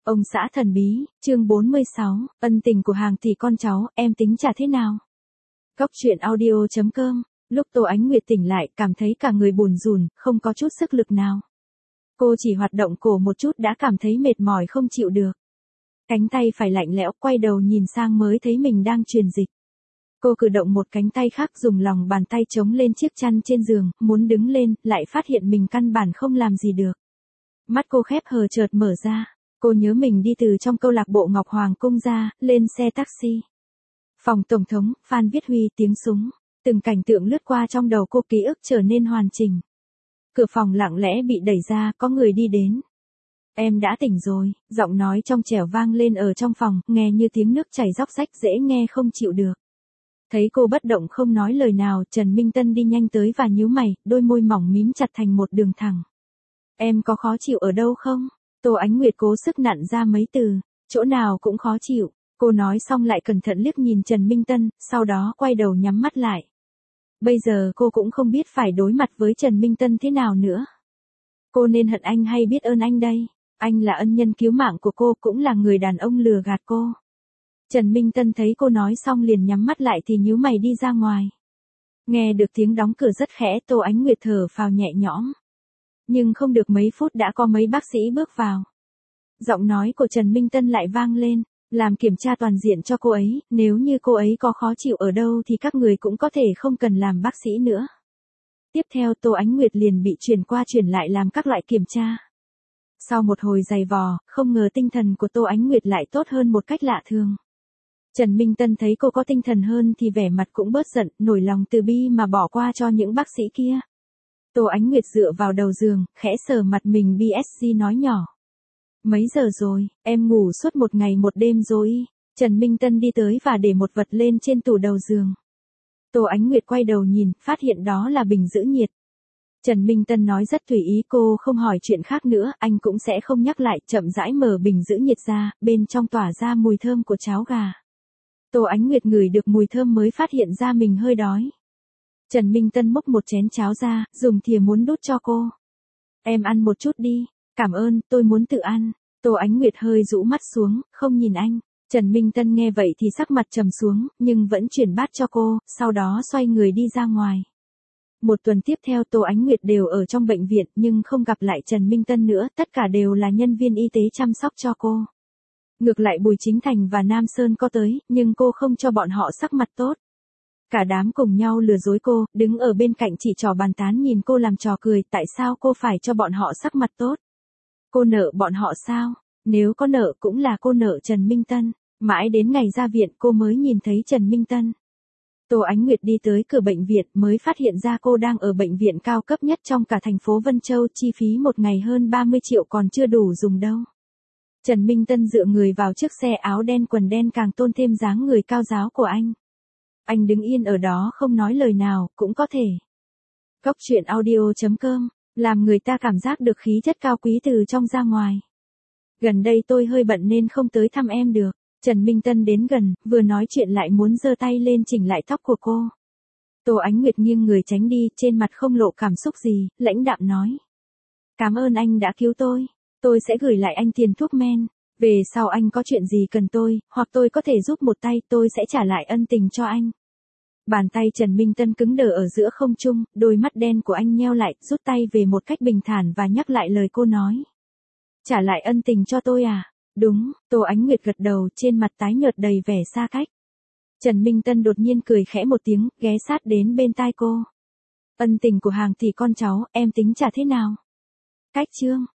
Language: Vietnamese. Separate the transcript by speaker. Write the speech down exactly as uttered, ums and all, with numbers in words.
Speaker 1: Ông xã thần bí, chương bốn mươi sáu, ân tình của hàng tỷ con cháu, em tính trả thế nào? Góc truyện audio chấm com, lúc Tô Ánh Nguyệt tỉnh lại, cảm thấy cả người bùn rùn, không có chút sức lực nào. Cô chỉ hoạt động cổ một chút đã cảm thấy mệt mỏi không chịu được. Cánh tay phải lạnh lẽo, quay đầu nhìn sang mới thấy mình đang truyền dịch. Cô cử động một cánh tay khác dùng lòng bàn tay chống lên chiếc chăn trên giường, muốn đứng lên, lại phát hiện mình căn bản không làm gì được. Mắt cô khép hờ chợt mở ra. Cô nhớ mình đi từ trong câu lạc bộ Ngọc Hoàng Cung ra, lên xe taxi. Phòng Tổng thống, Phan Viết Huy, tiếng súng. Từng cảnh tượng lướt qua trong đầu cô, ký ức trở nên hoàn chỉnh. Cửa phòng lặng lẽ bị đẩy ra, có người đi đến. Em đã tỉnh rồi, giọng nói trong trẻo vang lên ở trong phòng, nghe như tiếng nước chảy róc rách, dễ nghe không chịu được. Thấy cô bất động không nói lời nào, Trần Minh Tân đi nhanh tới và nhíu mày, đôi môi mỏng mím chặt thành một đường thẳng. Em có khó chịu ở đâu không? Tô Ánh Nguyệt cố sức nặn ra mấy từ, chỗ nào cũng khó chịu. Cô nói xong lại cẩn thận liếc nhìn Trần Minh Tân, sau đó quay đầu nhắm mắt lại. Bây giờ cô cũng không biết phải đối mặt với Trần Minh Tân thế nào nữa. Cô nên hận anh hay biết ơn anh đây? Anh là ân nhân cứu mạng của cô, cũng là người đàn ông lừa gạt cô. Trần Minh Tân thấy cô nói xong liền nhắm mắt lại thì nhíu mày đi ra ngoài. Nghe được tiếng đóng cửa rất khẽ, Tô Ánh Nguyệt thở phào nhẹ nhõm. Nhưng không được mấy phút đã có mấy bác sĩ bước vào. Giọng nói của Trần Minh Tân lại vang lên, làm kiểm tra toàn diện cho cô ấy, nếu như cô ấy có khó chịu ở đâu thì các người cũng có thể không cần làm bác sĩ nữa. Tiếp theo Tô Ánh Nguyệt liền bị chuyển qua chuyển lại làm các loại kiểm tra. Sau một hồi giày vò, không ngờ tinh thần của Tô Ánh Nguyệt lại tốt hơn một cách lạ thường. Trần Minh Tân thấy cô có tinh thần hơn thì vẻ mặt cũng bớt giận, nổi lòng từ bi mà bỏ qua cho những bác sĩ kia. Tô Ánh Nguyệt dựa vào đầu giường, khẽ sờ mặt mình bê ét giê nói nhỏ. Mấy giờ rồi, em ngủ suốt một ngày một đêm rồi. Trần Minh Tân đi tới và để một vật lên trên tủ đầu giường. Tô Ánh Nguyệt quay đầu nhìn, phát hiện đó là bình giữ nhiệt. Trần Minh Tân nói rất tùy ý, cô không hỏi chuyện khác nữa, anh cũng sẽ không nhắc lại, chậm rãi mở bình giữ nhiệt ra, bên trong tỏa ra mùi thơm của cháo gà. Tô Ánh Nguyệt ngửi được mùi thơm mới phát hiện ra mình hơi đói. Trần Minh Tân múc một chén cháo ra, dùng thìa muốn đút cho cô. Em ăn một chút đi, cảm ơn, tôi muốn tự ăn. Tô Ánh Nguyệt hơi rũ mắt xuống, không nhìn anh. Trần Minh Tân nghe vậy thì sắc mặt trầm xuống, nhưng vẫn chuyển bát cho cô, sau đó xoay người đi ra ngoài. Một tuần tiếp theo Tô Ánh Nguyệt đều ở trong bệnh viện nhưng không gặp lại Trần Minh Tân nữa, tất cả đều là nhân viên y tế chăm sóc cho cô. Ngược lại Bùi Chính Thành và Nam Sơn có tới, nhưng cô không cho bọn họ sắc mặt tốt. Cả đám cùng nhau lừa dối cô, đứng ở bên cạnh chỉ trò bàn tán nhìn cô làm trò cười, tại sao cô phải cho bọn họ sắc mặt tốt? Cô nợ bọn họ sao? Nếu có nợ cũng là cô nợ Trần Minh Tân. Mãi đến ngày ra viện cô mới nhìn thấy Trần Minh Tân. Tô Ánh Nguyệt đi tới cửa bệnh viện mới phát hiện ra cô đang ở bệnh viện cao cấp nhất trong cả thành phố Vân Châu, chi phí một ngày hơn ba mươi triệu còn chưa đủ dùng đâu. Trần Minh Tân dựa người vào chiếc xe, áo đen quần đen càng tôn thêm dáng người cao ráo của anh. Anh đứng yên ở đó không nói lời nào, cũng có thể. Góc truyện audio chấm com, làm người ta cảm giác được khí chất cao quý từ trong ra ngoài. Gần đây tôi hơi bận nên không tới thăm em được. Trần Minh Tân đến gần, vừa nói chuyện lại muốn giơ tay lên chỉnh lại tóc của cô. Tô Ánh Nguyệt nghiêng người tránh đi, trên mặt không lộ cảm xúc gì, lãnh đạm nói. Cảm ơn anh đã cứu tôi. Tôi sẽ gửi lại anh tiền thuốc men. Về sau anh có chuyện gì cần tôi, hoặc tôi có thể giúp một tay, tôi sẽ trả lại ân tình cho anh. Bàn tay Trần Minh Tân cứng đờ ở giữa không trung, đôi mắt đen của anh nheo lại, rút tay về một cách bình thản và nhắc lại lời cô nói. Trả lại ân tình cho tôi à? Đúng, Tô Ánh Nguyệt gật đầu, trên mặt tái nhợt đầy vẻ xa cách. Trần Minh Tân đột nhiên cười khẽ một tiếng, ghé sát đến bên tai cô. Ân tình của hàng tỷ con cháu, em tính trả thế nào? Cách chương.